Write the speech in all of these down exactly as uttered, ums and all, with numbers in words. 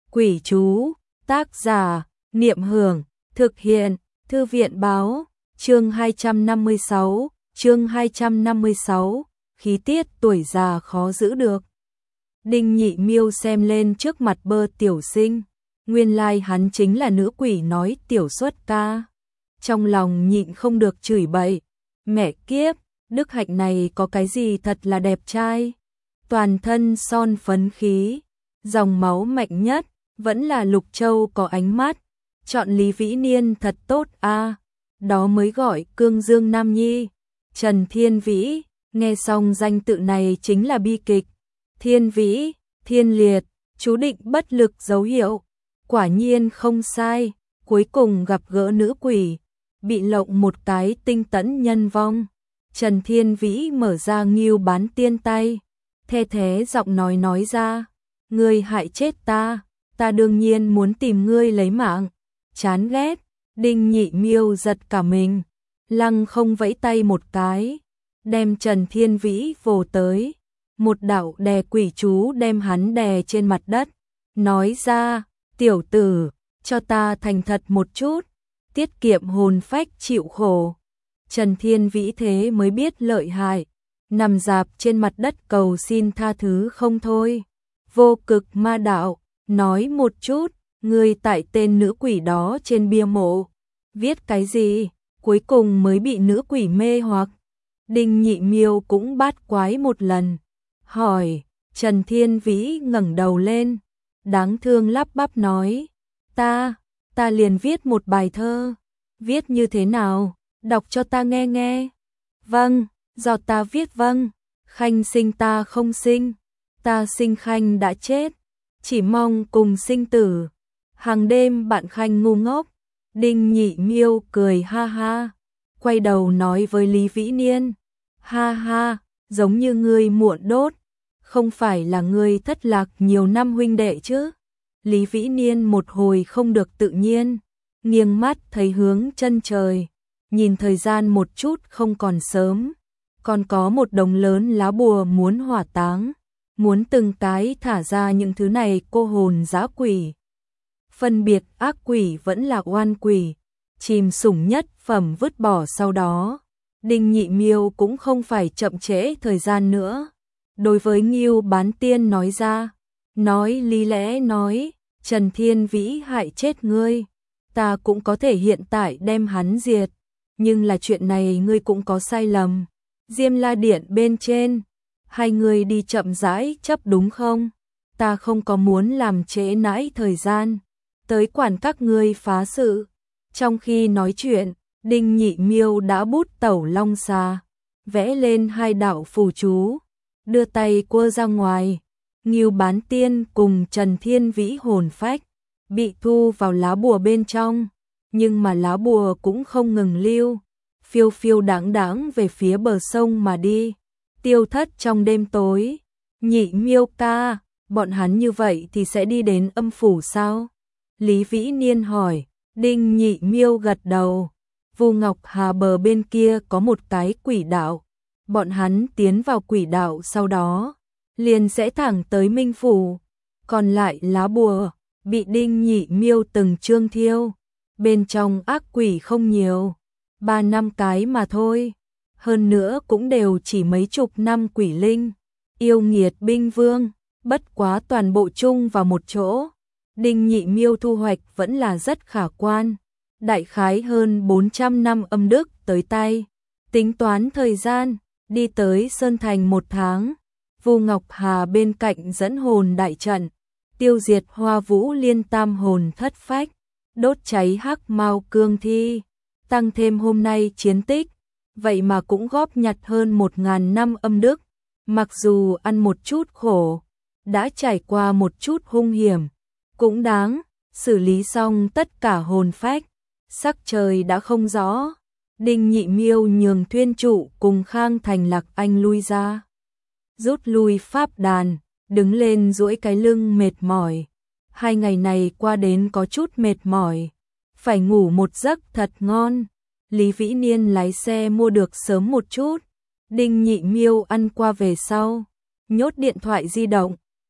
Quỷ chú, tác giả, Niệm Hưởng, thực hiện, Thư viện báo, chương hai trăm năm mươi sáu, chương hai trăm năm mươi sáu, khí tiết tuổi già khó giữ được. Đinh Nhị Miêu xem lên trước mặt Bơ Tiểu Sinh, nguyên lai hắn chính là nữ quỷ nói tiểu xuất ca. Trong lòng nhịn không được chửi bậy, mẹ kiếp, đức hạnh này có cái gì thật là đẹp trai. Toàn thân son phấn khí, dòng máu mạnh nhất, vẫn là Lục Châu có ánh mắt, chọn Lý Vĩ Niên thật tốt a, đó mới gọi cương dương nam nhi. Trần Thiên Vĩ, nghe xong danh tự này chính là bi kịch. Thiên Vĩ, thiên liệt, chú định bất lực dấu hiệu. Quả nhiên không sai, cuối cùng gặp gỡ nữ quỷ, bị lộng một cái tinh tẫn nhân vong. Trần Thiên Vĩ mở ra Ngưu Bán Tiên tay, the thế giọng nói nói ra, ngươi hại chết ta, ta đương nhiên muốn tìm ngươi lấy mạng. Chán ghét, Đinh Nhị Miêu giật cả mình, lăng không vẫy tay một cái, đem Trần Thiên Vĩ vồ tới, một đạo đè quỷ chú đem hắn đè trên mặt đất, nói ra, tiểu tử, cho ta thành thật một chút, tiết kiệm hồn phách chịu khổ. Trần Thiên Vĩ thế mới biết lợi hại, nằm dạp trên mặt đất cầu xin tha thứ không thôi. Vô Cực Ma Đạo, nói một chút, ngươi tại tên nữ quỷ đó trên bia mộ viết cái gì, cuối cùng mới bị nữ quỷ mê hoặc. Đinh Nhị Miêu cũng bát quái một lần, hỏi. Trần Thiên Vĩ ngẩng đầu lên, đáng thương lắp bắp nói, ta, ta liền viết một bài thơ. Viết như thế nào, đọc cho ta nghe nghe. Vâng, do ta viết. Vâng, Khanh sinh ta không sinh, ta sinh Khanh đã chết, chỉ mong cùng sinh tử, hàng đêm bạn Khanh ngu ngốc. Đinh Nhị Miêu cười ha ha, quay đầu nói với Lý Vĩ Niên, ha ha, giống như ngươi muộn đốt, không phải là ngươi thất lạc nhiều năm huynh đệ chứ. Lý Vĩ Niên một hồi không được tự nhiên, nghiêng mắt thấy hướng chân trời, nhìn thời gian một chút không còn sớm, còn có một đống lớn lá bùa muốn hỏa táng, muốn từng cái thả ra những thứ này cô hồn dã quỷ. Phân biệt ác quỷ vẫn là oan quỷ, chìm sủng nhất phẩm vứt bỏ sau đó. Đinh Nhị Miêu cũng không phải chậm trễ thời gian nữa, đối với Ngưu Bán Tiên nói ra, nói lý lẽ nói, Trần Thiên Vĩ hại chết ngươi, ta cũng có thể hiện tại đem hắn diệt, nhưng là chuyện này ngươi cũng có sai lầm. Diêm La Điện bên trên, hai người đi chậm rãi chấp đúng không? Ta không có muốn làm trễ nãi thời gian, tới quản các ngươi phá sự. Trong khi nói chuyện, Đinh Nhị Miêu đã bút tẩu long xà, vẽ lên hai đạo phù chú, đưa tay quơ ra ngoài. Ngưu Bán Tiên cùng Trần Thiên Vĩ hồn phách bị thu vào lá bùa bên trong, nhưng mà lá bùa cũng không ngừng lưu, phiêu phiêu đáng đáng về phía bờ sông mà đi, tiêu thất trong đêm tối. Nhị Miêu ca, bọn hắn như vậy thì sẽ đi đến âm phủ sao? Lý Vĩ Niên hỏi. Đinh Nhị Miêu gật đầu. Vu Ngọc Hà bờ bên kia có một cái quỷ đạo, bọn hắn tiến vào quỷ đạo sau đó liền sẽ thẳng tới Minh phủ. Còn lại lá bùa bị Đinh Nhị Miêu từng chương thiêu, bên trong ác quỷ không nhiều, ba năm cái mà thôi, hơn nữa cũng đều chỉ mấy chục năm quỷ linh, yêu nghiệt binh vương, bất quá toàn bộ chung vào một chỗ. Đinh Nhị Miêu thu hoạch vẫn là rất khả quan, đại khái hơn bốn trăm năm âm đức tới tay. Tính toán thời gian, đi tới Sơn Thành một tháng. Vu Ngọc Hà bên cạnh dẫn hồn đại trận, tiêu diệt Hoa Vũ Liên tam hồn thất phách, đốt cháy Hắc Mao cương thi, tăng thêm hôm nay chiến tích, vậy mà cũng góp nhặt hơn một ngàn năm âm đức. Mặc dù ăn một chút khổ, đã trải qua một chút hung hiểm, cũng đáng. Xử lý xong tất cả hồn phách, sắc trời đã không rõ. Đinh Nhị Miêu nhường Thuyên Trụ cùng Khang Thành Lạc Anh lui ra, rút lui pháp đàn, đứng lên duỗi cái lưng mệt mỏi. Hai ngày này qua đến có chút mệt mỏi, phải ngủ một giấc thật ngon. Lý Vĩ Niên lái xe mua được sớm một chút, Đinh Nhị Miêu ăn qua về sau, nhốt điện thoại di động,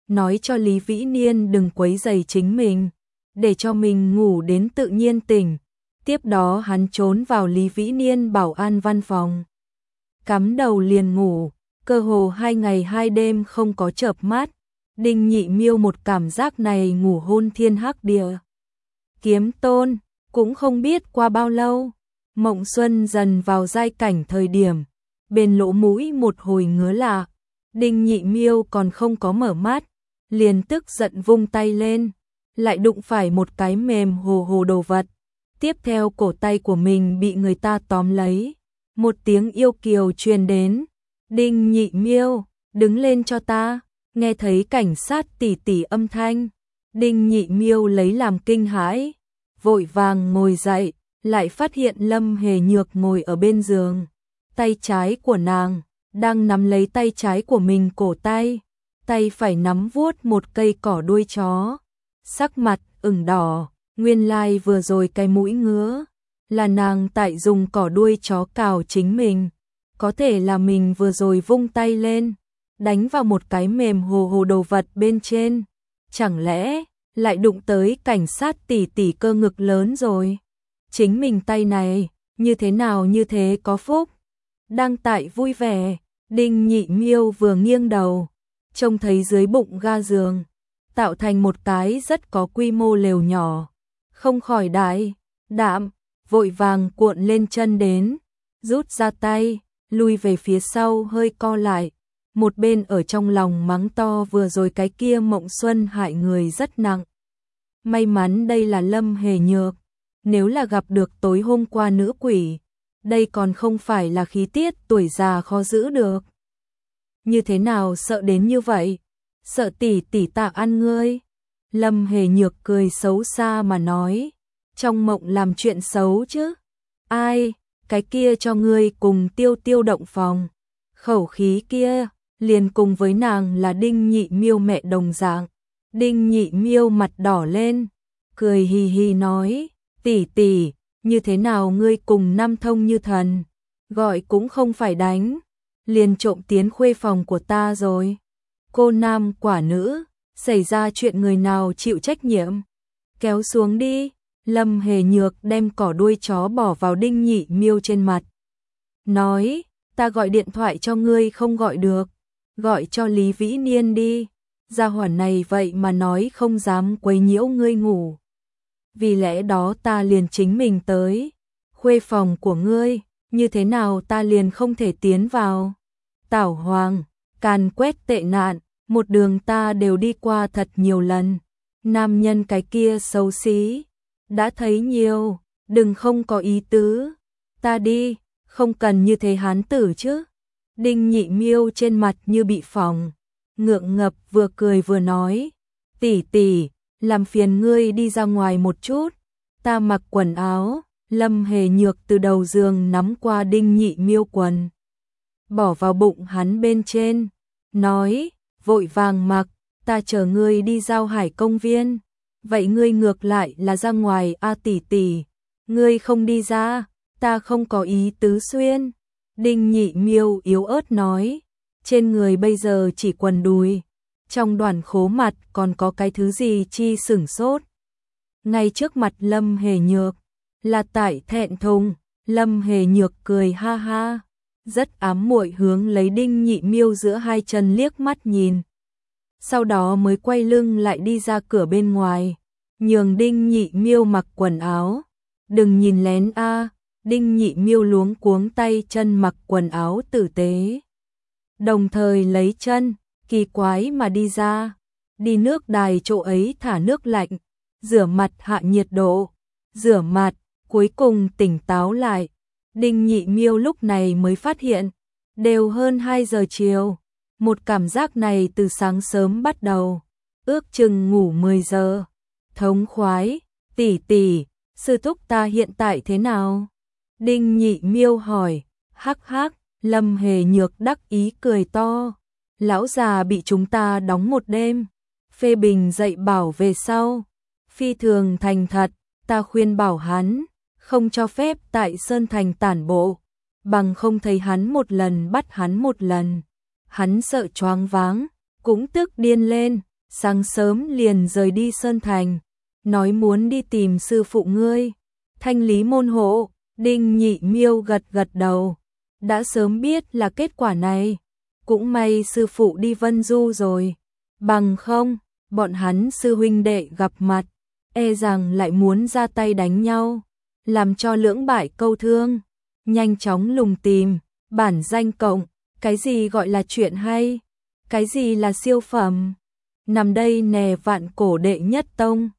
nói cho Lý Vĩ Niên đừng quấy rầy chính mình, để cho mình ngủ đến tự nhiên tỉnh. Tiếp đó hắn trốn vào Lý Vĩ Niên bảo an văn phòng, cắm đầu liền ngủ, cơ hồ hai ngày hai đêm không có chợp mắt. Đinh Nhị Miêu một cảm giác này ngủ hôn thiên hắc địa. Kiếm Tôn, cũng không biết qua bao lâu, Mộng Xuân dần vào giai cảnh thời điểm, bên lỗ mũi một hồi ngứa lạ, Đinh Nhị Miêu còn không có mở mắt, liền tức giận vung tay lên, lại đụng phải một cái mềm hồ hồ đồ vật. Tiếp theo cổ tay của mình bị người ta tóm lấy, một tiếng yêu kiều truyền đến, Đinh Nhị Miêu, đứng lên cho ta. Nghe thấy cảnh sát tỷ tỷ âm thanh, Đinh Nhị Miêu lấy làm kinh hãi, vội vàng ngồi dậy, lại phát hiện Lâm Hề Nhược ngồi ở bên giường, tay trái của nàng đang nắm lấy tay trái của mình cổ tay, tay phải nắm vuốt một cây cỏ đuôi chó, sắc mặt ửng đỏ, nguyên lai like vừa rồi cái mũi ngứa là nàng tại dùng cỏ đuôi chó cào chính mình, có thể là mình vừa rồi vung tay lên đánh vào một cái mềm hồ hồ đồ vật bên trên, chẳng lẽ lại đụng tới cảnh sát tỷ tỷ cơ ngực lớn rồi. Chính mình tay này, như thế nào như thế có phúc. Đang tại vui vẻ, Đinh Nhị Miêu vừa nghiêng đầu, trông thấy dưới bụng ga giường, tạo thành một cái rất có quy mô lều nhỏ, không khỏi đại đạm, vội vàng cuộn lên chân đến, rút ra tay, lui về phía sau hơi co lại. Một bên ở trong lòng mắng to vừa rồi cái kia Mộng Xuân hại người rất nặng. May mắn đây là Lâm Hề Nhược, nếu là gặp được tối hôm qua nữ quỷ, đây còn không phải là khí tiết tuổi già khó giữ được. Như thế nào sợ đến như vậy? Sợ tỷ tỷ tạ ăn ngươi. Lâm Hề Nhược cười xấu xa mà nói, trong mộng làm chuyện xấu chứ. Ai, cái kia cho ngươi cùng Tiêu Tiêu động phòng. Khẩu khí kia liền cùng với nàng là Đinh Nhị Miêu mẹ đồng dạng. Đinh Nhị Miêu mặt đỏ lên, cười hì hì nói, tỷ tỷ, như thế nào ngươi cùng Nam Thông như thần, gọi cũng không phải đánh, liền trộm tiến khuê phòng của ta rồi. Cô nam quả nữ, xảy ra chuyện người nào chịu trách nhiệm, kéo xuống đi. Lâm Hề Nhược đem cỏ đuôi chó bỏ vào Đinh Nhị Miêu trên mặt, nói, ta gọi điện thoại cho ngươi không gọi được, gọi cho Lý Vĩ Niên đi, gia hỏa này vậy mà nói không dám quấy nhiễu ngươi ngủ. Vì lẽ đó ta liền chính mình tới, khuê phòng của ngươi, như thế nào ta liền không thể tiến vào. Tảo Hoàng, càn quét tệ nạn, một đường ta đều đi qua thật nhiều lần, nam nhân cái kia xấu xí, đã thấy nhiều, đừng không có ý tứ, ta đi, không cần như thế hán tử chứ. Đinh Nhị Miêu trên mặt như bị phỏng, ngượng ngập vừa cười vừa nói, tỷ tỷ, làm phiền ngươi đi ra ngoài một chút, ta mặc quần áo. Lâm Hề Nhược từ đầu giường nắm qua Đinh Nhị Miêu quần, bỏ vào bụng hắn bên trên, nói, vội vàng mặc, ta chờ ngươi đi giao hải công viên. Vậy ngươi ngược lại là ra ngoài a tỷ tỷ, ngươi không đi ra, ta không có ý tứ xuyên. Đinh Nhị Miêu yếu ớt nói, trên người bây giờ chỉ quần đùi, trong đoàn khố mặt còn có cái thứ gì chi sửng sốt. Ngay trước mặt Lâm Hề Nhược, là tại thẹn thùng, Lâm Hề Nhược cười ha ha, rất ám muội hướng lấy Đinh Nhị Miêu giữa hai chân liếc mắt nhìn. Sau đó mới quay lưng lại đi ra cửa bên ngoài, nhường Đinh Nhị Miêu mặc quần áo. Đừng nhìn lén a. Đinh Nhị Miêu luống cuống tay chân mặc quần áo tử tế, đồng thời lấy chân, kỳ quái mà đi ra, đi nước đài chỗ ấy thả nước lạnh, rửa mặt hạ nhiệt độ, rửa mặt, cuối cùng tỉnh táo lại. Đinh Nhị Miêu lúc này mới phát hiện, đều hơn hai giờ chiều, một cảm giác này từ sáng sớm bắt đầu, ước chừng ngủ mười giờ, thống khoái. Tỷ tỷ, sư thúc ta hiện tại thế nào? Đinh Nhị Miêu hỏi. Hắc hắc, Lâm Hề Nhược đắc ý cười to, lão già bị chúng ta đóng một đêm, phê bình dạy bảo về sau, phi thường thành thật, ta khuyên bảo hắn, không cho phép tại Sơn Thành tản bộ, bằng không thấy hắn một lần bắt hắn một lần, hắn sợ choáng váng, cũng tức điên lên, sáng sớm liền rời đi Sơn Thành, nói muốn đi tìm sư phụ ngươi. Thanh lý môn hộ, Đinh Nhị Miêu gật gật đầu, đã sớm biết là kết quả này, cũng may sư phụ đi Vân Du rồi, bằng không, bọn hắn sư huynh đệ gặp mặt, e rằng lại muốn ra tay đánh nhau, làm cho lưỡng bại câu thương. Nhanh chóng lùng tìm, bản danh cộng, cái gì gọi là chuyện hay, cái gì là siêu phẩm, nằm đây nè Vạn Cổ đệ nhất tông.